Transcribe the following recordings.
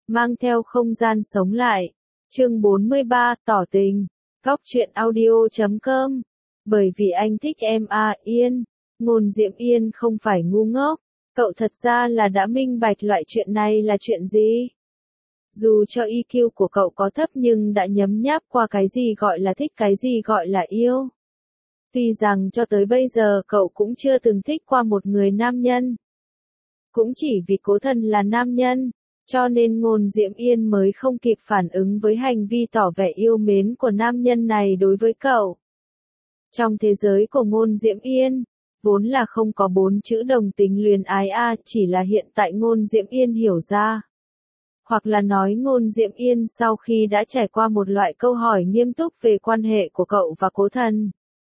mang theo không gian sống lại. Chương 43, tỏ tình. Góc truyện audio.com. Bởi vì anh thích em à, Yên. Ngôn Diệm Yên không phải ngu ngốc. Cậu thật ra là đã minh bạch loại chuyện này là chuyện gì. Dù cho EQ của cậu có thấp nhưng đã nhấm nháp qua cái gì gọi là thích, cái gì gọi là yêu. Tuy rằng cho tới bây giờ cậu cũng chưa từng thích qua một người nam nhân. Cũng chỉ vì Cố Thần là nam nhân, cho nên Ngôn Diệm Yên mới không kịp phản ứng với hành vi tỏ vẻ yêu mến của nam nhân này đối với cậu. Trong thế giới của Ngôn Diệm Yên, vốn là không có 4 chữ đồng tính luyến ái a, chỉ là hiện tại Ngôn Diệm Yên hiểu ra. Hoặc là nói Ngôn Diệm Yên sau khi đã trải qua một loại câu hỏi nghiêm túc về quan hệ của cậu và Cố Thần.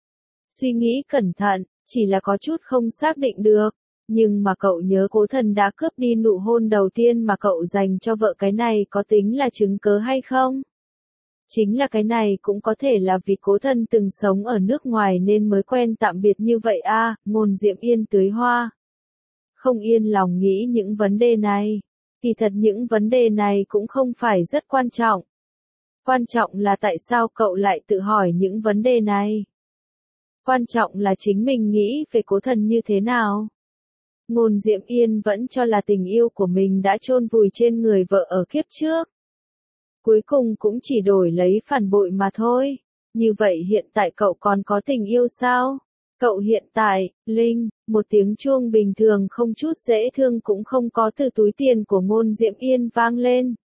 Suy nghĩ cẩn thận, chỉ là có chút không xác định được, nhưng mà cậu nhớ Cố Thần đã cướp đi nụ hôn đầu tiên mà cậu dành cho vợ, cái này có tính là chứng cớ hay không? Chính là cái này cũng có thể là vì Cố Thần từng sống ở nước ngoài nên mới quen tạm biệt như vậy a. Ngôn Diệm Yên tưới hoa. Không yên lòng nghĩ những vấn đề này. Kỳ thật những vấn đề này cũng không phải rất quan trọng. Quan trọng là tại sao cậu lại tự hỏi những vấn đề này. Quan trọng là chính mình nghĩ về Cố Thần như thế nào. Ngôn Diệm Yên vẫn cho là tình yêu của mình đã chôn vùi trên người vợ ở kiếp trước. Cuối cùng cũng chỉ đổi lấy phản bội mà thôi. Như vậy hiện tại cậu còn có tình yêu sao? Cậu hiện tại, Linh, một tiếng chuông bình thường không chút dễ thương cũng không có từ túi tiền của Ngôn Diệm Yên vang lên.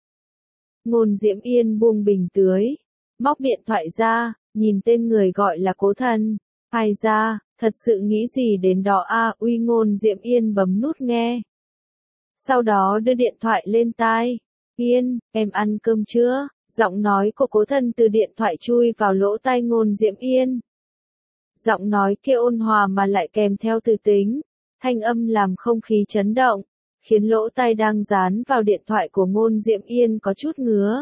Ngôn Diệm Yên buông bình tưới, móc điện thoại ra, nhìn tên người gọi là Cố Thần. Ai ra, thật sự nghĩ gì đến đó a, uy. Ngôn Diệm Yên bấm nút nghe. Sau đó đưa điện thoại lên tai. Yên, em ăn cơm chưa? Giọng nói của Cố Thần từ điện thoại chui vào lỗ tai Ngôn Diệm Yên. Giọng nói kia ôn hòa mà lại kèm theo từ tính, thanh âm làm không khí chấn động, khiến lỗ tai đang dán vào điện thoại của Ngôn Diệm Yên có chút ngứa.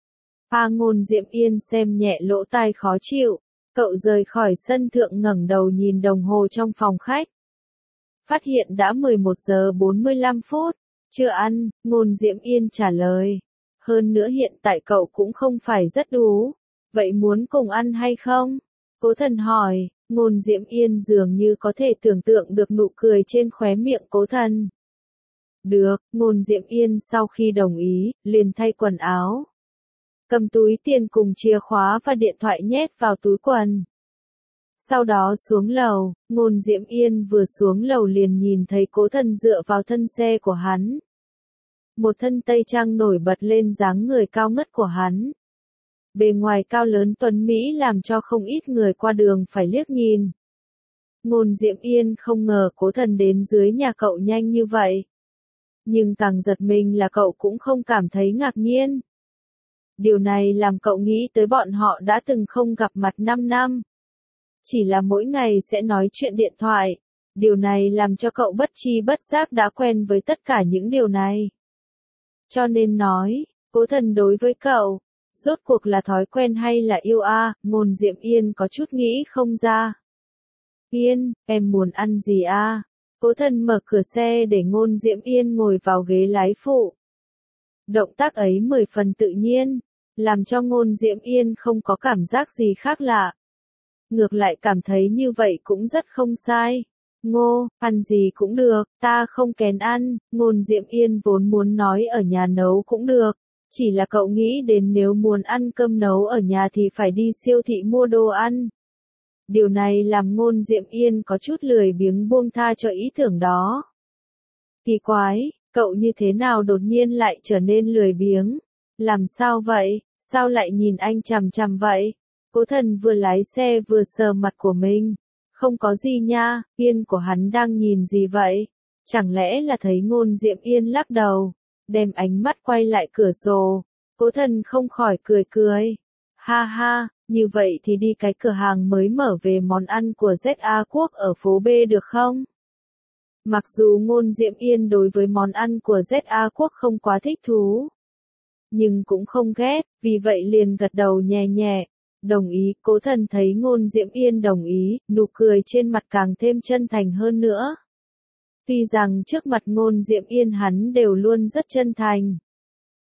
Ngôn Diệm Yên xem nhẹ lỗ tai khó chịu, cậu rời khỏi sân thượng ngẩng đầu nhìn đồng hồ trong phòng khách. Phát hiện đã 11 giờ 45 phút, chưa ăn, Ngôn Diệm Yên trả lời. Hơn nữa hiện tại cậu cũng không phải rất đói, vậy muốn cùng ăn hay không? Cố Thần hỏi. Ngôn Diệm Yên dường như có thể tưởng tượng được nụ cười trên khóe miệng Cố Thần. Được, Ngôn Diệm Yên sau khi đồng ý, liền thay quần áo. Cầm túi tiền cùng chìa khóa và điện thoại nhét vào túi quần. Sau đó xuống lầu, Ngôn Diệm Yên vừa xuống lầu liền nhìn thấy Cố Thần dựa vào thân xe của hắn. Một thân tây trang nổi bật lên dáng người cao ngất của hắn. Bề ngoài cao lớn tuấn Mỹ làm cho không ít người qua đường phải liếc nhìn. Ngôn Diệm Yên không ngờ Cố Thần đến dưới nhà cậu nhanh như vậy. Nhưng càng giật mình là cậu cũng không cảm thấy ngạc nhiên. Điều này làm cậu nghĩ tới bọn họ đã từng không gặp mặt 5 năm. Chỉ là mỗi ngày sẽ nói chuyện điện thoại. Điều này làm cho cậu bất tri bất giác đã quen với tất cả những điều này. Cho nên nói, Cố Thần đối với cậu, rốt cuộc là thói quen hay là yêu a? Ngôn Diệm Yên có chút nghĩ không ra. Yên, em muốn ăn gì a? Cố Thần mở cửa xe để Ngôn Diệm Yên ngồi vào ghế lái phụ. Động tác ấy 10 phần tự nhiên, làm cho Ngôn Diệm Yên không có cảm giác gì khác lạ. Ngược lại cảm thấy như vậy cũng rất không sai. Ngô, ăn gì cũng được, ta không kén ăn. Ngôn Diệm Yên vốn muốn nói ở nhà nấu cũng được. Chỉ là cậu nghĩ đến nếu muốn ăn cơm nấu ở nhà thì phải đi siêu thị mua đồ ăn. Điều này làm Ngôn Diệm Yên có chút lười biếng buông tha cho ý tưởng đó. Kỳ quái, cậu như thế nào đột nhiên lại trở nên lười biếng? Làm sao vậy? Sao lại nhìn anh chằm chằm vậy? Cố Thần vừa lái xe vừa sờ mặt của mình. Không có gì nha, Yên của hắn đang nhìn gì vậy? Chẳng lẽ là thấy Ngôn Diệm Yên lắc đầu, đem ánh mắt quay lại cửa sổ. Cố Thần không khỏi cười cười. Ha ha, như vậy thì đi cái cửa hàng mới mở về món ăn của ZA Quốc ở phố B được không? Mặc dù Ngôn Diệm Yên đối với món ăn của ZA Quốc không quá thích thú, nhưng cũng không ghét, vì vậy liền gật đầu nhẹ nhẹ. Đồng ý. Cố Thần thấy Ngôn Diệm Yên đồng ý, nụ cười trên mặt càng thêm chân thành hơn nữa. Tuy rằng trước mặt Ngôn Diệm Yên hắn đều luôn rất chân thành,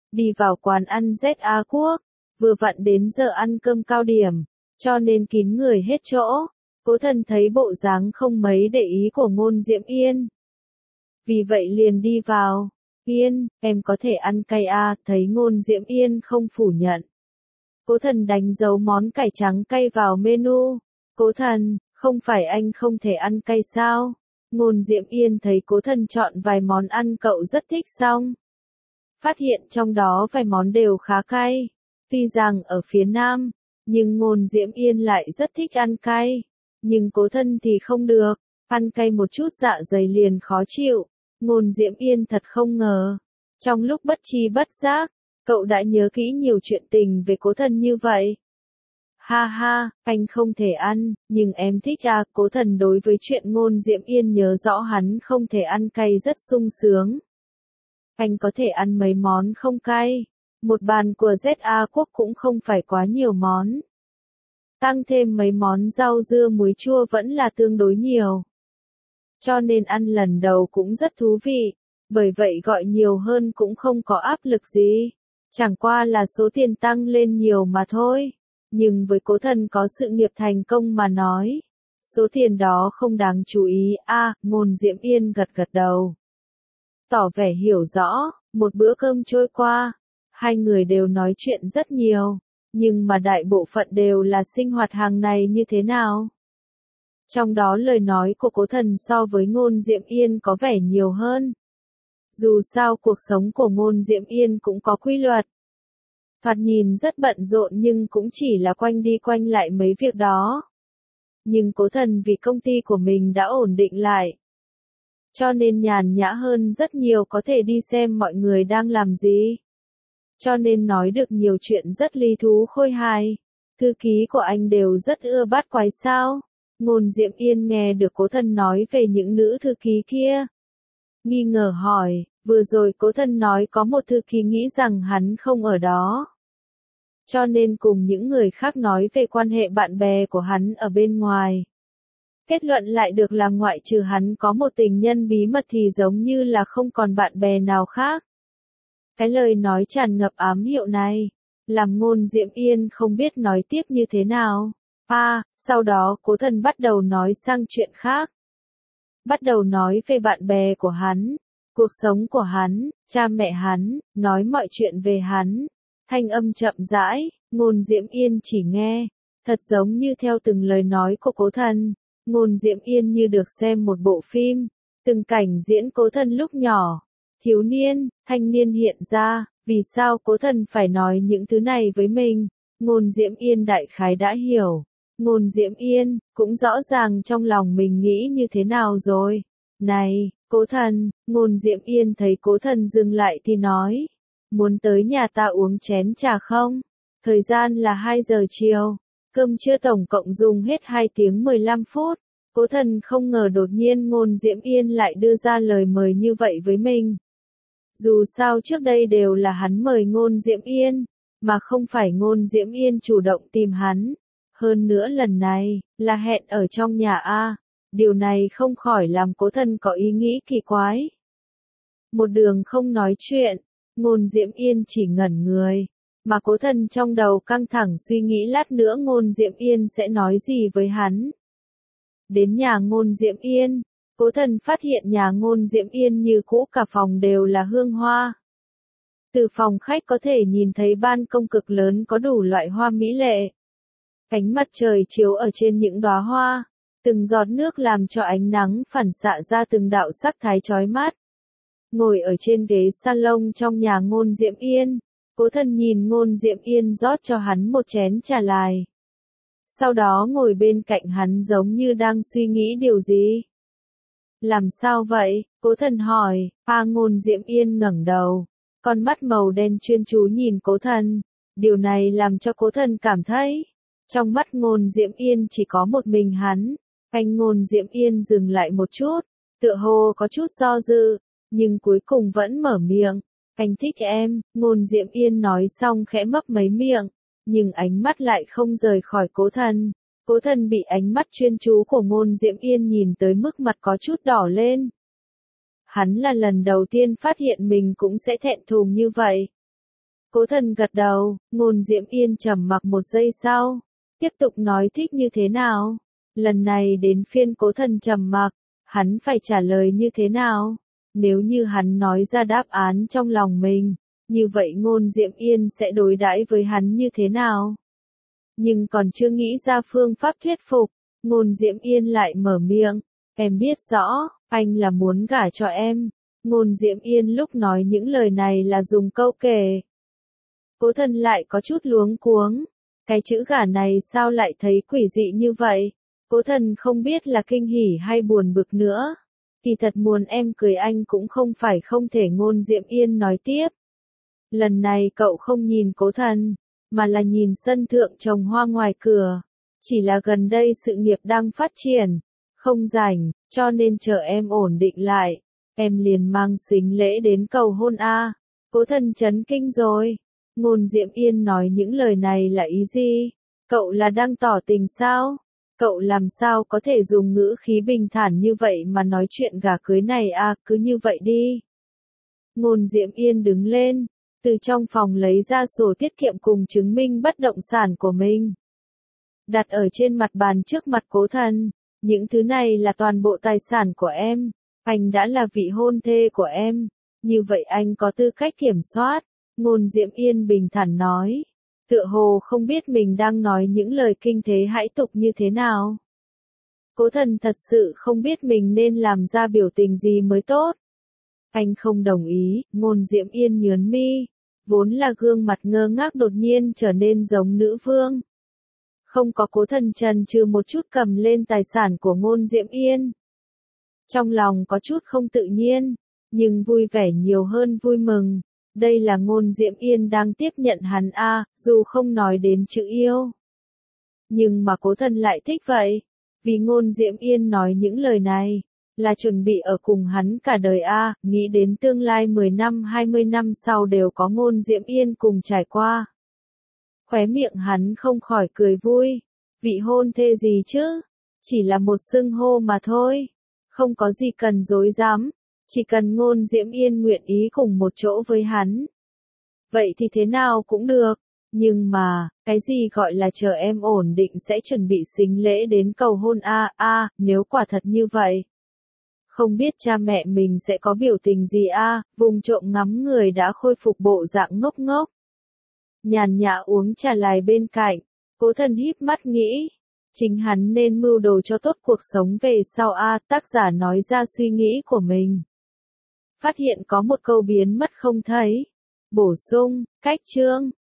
đi vào quán ăn ZA Quốc, vừa vặn đến giờ ăn cơm cao điểm, cho nên kín người hết chỗ. Cố Thần thấy bộ dáng không mấy để ý của Ngôn Diễm Yên. Vì vậy liền đi vào. Yên, em có thể ăn cay à, thấy Ngôn Diễm Yên không phủ nhận. Cố Thần đánh dấu món cải trắng cay vào menu. Cố Thần, không phải anh không thể ăn cay sao? Ngôn Diễm Yên thấy Cố Thần chọn vài món ăn cậu rất thích xong. Phát hiện trong đó vài món đều khá cay. Tuy rằng ở phía Nam, nhưng Ngôn Diễm Yên lại rất thích ăn cay. Nhưng Cố Thần thì không được, ăn cay một chút dạ dày liền khó chịu. Ngôn Diễm Yên thật không ngờ. Trong lúc bất tri bất giác, cậu đã nhớ kỹ nhiều chuyện tình về Cố Thần như vậy. Ha ha, anh không thể ăn, nhưng em thích à, Cố Thần đối với chuyện Ngôn Diễm Yên nhớ rõ hắn không thể ăn cay rất sung sướng. Anh có thể ăn mấy món không cay. Một bàn của ZA Quốc cũng không phải quá nhiều món. Tăng thêm mấy món rau dưa muối chua vẫn là tương đối nhiều. Cho nên ăn lần đầu cũng rất thú vị. Bởi vậy gọi nhiều hơn cũng không có áp lực gì. Chẳng qua là số tiền tăng lên nhiều mà thôi. Nhưng với Cố Thần có sự nghiệp thành công mà nói, số tiền đó không đáng chú ý. Ngôn Diễm Yên gật gật đầu. Tỏ vẻ hiểu rõ, một bữa cơm trôi qua, hai người đều nói chuyện rất nhiều, nhưng mà đại bộ phận đều là sinh hoạt hàng ngày như thế nào. Trong đó lời nói của Cố Thần so với Ngôn Diễm Yên có vẻ nhiều hơn. Dù sao cuộc sống của Ngôn Diễm Yên cũng có quy luật. Thoạt nhìn rất bận rộn nhưng cũng chỉ là quanh đi quanh lại mấy việc đó. Nhưng Cố Thần vì công ty của mình đã ổn định lại. Cho nên nhàn nhã hơn rất nhiều, có thể đi xem mọi người đang làm gì. Cho nên nói được nhiều chuyện rất lý thú khôi hài. Thư ký của anh đều rất ưa bắt quái sao. Ngôn Diễm Yên nghe được Cố Thần nói về những nữ thư ký kia. Nghi ngờ hỏi, vừa rồi Cố Thần nói có một thư ký nghĩ rằng hắn không ở đó. Cho nên cùng những người khác nói về quan hệ bạn bè của hắn ở bên ngoài. Kết luận lại được là ngoại trừ hắn có một tình nhân bí mật thì giống như là không còn bạn bè nào khác. Cái lời nói tràn ngập ám hiệu này, làm Ngôn Diễm Yên không biết nói tiếp như thế nào. Sau đó Cố Thần bắt đầu nói sang chuyện khác. Bắt đầu nói về bạn bè của hắn, cuộc sống của hắn, cha mẹ hắn, nói mọi chuyện về hắn. Thanh âm chậm rãi, Ngôn Diễm Yên chỉ nghe, thật giống như theo từng lời nói của Cố Thần. Ngôn Diễm Yên như được xem một bộ phim, từng cảnh diễn Cố Thần lúc nhỏ, thiếu niên, thanh niên hiện ra, vì sao Cố Thần phải nói những thứ này với mình. Ngôn Diễm Yên đại khái đã hiểu. Ngôn Diễm Yên cũng rõ ràng trong lòng mình nghĩ như thế nào rồi. Này, Cố Thần, Ngôn Diễm Yên thấy Cố Thần dừng lại thì nói, muốn tới nhà ta uống chén trà không? Thời gian là 2 giờ chiều. Cơm trưa tổng cộng dùng hết 2 tiếng 15 phút. Cố Thần không ngờ đột nhiên Ngôn Diễm Yên lại đưa ra lời mời như vậy với mình. Dù sao trước đây đều là hắn mời Ngôn Diễm Yên, mà không phải Ngôn Diễm Yên chủ động tìm hắn. Hơn nữa lần này, là hẹn ở trong nhà Điều này không khỏi làm Cố Thần có ý nghĩ kỳ quái. Một đường không nói chuyện, Ngôn Diễm Yên chỉ ngẩn người. Mà Cố Thần trong đầu căng thẳng suy nghĩ lát nữa Ngôn Diễm Yên sẽ nói gì với hắn. Đến nhà Ngôn Diễm Yên, Cố Thần phát hiện nhà Ngôn Diễm Yên như cũ, cả phòng đều là hương hoa. Từ phòng khách có thể nhìn thấy ban công cực lớn có đủ loại hoa mỹ lệ. Ánh mặt trời chiếu ở trên những đóa hoa, từng giọt nước làm cho ánh nắng phản xạ ra từng đạo sắc thái chói mắt. Ngồi ở trên ghế salon trong nhà Ngôn Diễm Yên, Cố Thần nhìn Ngôn Diễm Yên rót cho hắn một chén trà lại. Sau đó ngồi bên cạnh hắn giống như đang suy nghĩ điều gì. Làm sao vậy? Cố Thần hỏi. Ngôn Diễm Yên ngẩng đầu, con mắt màu đen chuyên chú nhìn Cố Thần. Điều này làm cho Cố Thần cảm thấy, trong mắt Ngôn Diễm Yên chỉ có một mình hắn. Ngôn Diễm Yên dừng lại một chút, tựa hồ có chút do dự, nhưng cuối cùng vẫn mở miệng. Anh thích em. Ngôn Diễm Yên nói xong khẽ mấp mấy miệng, nhưng ánh mắt lại không rời khỏi Cố Thần. Cố Thần bị ánh mắt chuyên chú của Ngôn Diễm Yên nhìn tới mức mặt có chút đỏ lên. Hắn là lần đầu tiên phát hiện mình cũng sẽ thẹn thùng như vậy. Cố Thần gật đầu, Ngôn Diễm Yên trầm mặc một giây sau, tiếp tục nói thích như thế nào. Lần này đến phiên Cố Thần trầm mặc, hắn phải trả lời như thế nào? Nếu như hắn nói ra đáp án trong lòng mình, như vậy Ngôn Diễm Yên sẽ đối đãi với hắn như thế nào? Nhưng còn chưa nghĩ ra phương pháp thuyết phục, Ngôn Diễm Yên lại mở miệng, em biết rõ, anh là muốn gả cho em. Ngôn Diễm Yên lúc nói những lời này là dùng câu kể. Cố Thần lại có chút luống cuống, cái chữ gả này sao lại thấy quỷ dị như vậy? Cố Thần không biết là kinh hỉ hay buồn bực nữa. Kỳ thật muốn em cưới anh cũng không phải không thể. Ngôn Diễm Yên nói tiếp. Lần này cậu không nhìn Cố Thần, mà là nhìn sân thượng trồng hoa ngoài cửa. Chỉ là gần đây sự nghiệp đang phát triển, không rảnh, cho nên chờ em ổn định lại, em liền mang sính lễ đến cầu hôn a. Cố Thần chấn kinh rồi. Ngôn Diễm Yên nói những lời này là ý gì? Cậu là đang tỏ tình sao? Cậu làm sao có thể dùng ngữ khí bình thản như vậy mà nói chuyện gả cưới này à, cứ như vậy đi. Ngôn Diễm Yên đứng lên, từ trong phòng lấy ra sổ tiết kiệm cùng chứng minh bất động sản của mình. Đặt ở trên mặt bàn trước mặt Cố Thần, những thứ này là toàn bộ tài sản của em, anh đã là vị hôn thê của em, như vậy anh có tư cách kiểm soát. Ngôn Diễm Yên bình thản nói, tựa hồ không biết mình đang nói những lời kinh thế hãi tục như thế nào. Cố Thần thật sự không biết mình nên làm ra biểu tình gì mới tốt. Anh không đồng ý. Ngôn Diễm Yên nhướng mi, vốn là gương mặt ngơ ngác đột nhiên trở nên giống nữ vương. Không có. Cố Thần chần chừ một chút cầm lên tài sản của Ngôn Diễm Yên. Trong lòng có chút không tự nhiên, nhưng vui vẻ nhiều hơn vui mừng. Đây là Ngôn Diễm Yên đang tiếp nhận hắn a, dù không nói đến chữ yêu. Nhưng mà Cố Thần lại thích vậy, vì Ngôn Diễm Yên nói những lời này, là chuẩn bị ở cùng hắn cả đời a, nghĩ đến tương lai 10 năm 20 năm sau đều có Ngôn Diễm Yên cùng trải qua. Khóe miệng hắn không khỏi cười vui, vị hôn thê gì chứ, chỉ là một xưng hô mà thôi, không có gì cần dối dám. Chỉ cần Ngôn Diễm Yên nguyện ý cùng một chỗ với hắn, vậy thì thế nào cũng được. Nhưng mà, cái gì gọi là chờ em ổn định sẽ chuẩn bị sính lễ đến cầu hôn a, nếu quả thật như vậy. Không biết cha mẹ mình sẽ có biểu tình gì a. Vùng trộm ngắm người đã khôi phục bộ dạng ngốc ngốc. Nhàn nhã uống trà lại bên cạnh, Cố Thần híp mắt nghĩ. Chính hắn nên mưu đồ cho tốt cuộc sống về sau a. Tác giả nói ra suy nghĩ của mình. Phát hiện có một câu biến mất không thấy. Bổ sung, cách chương.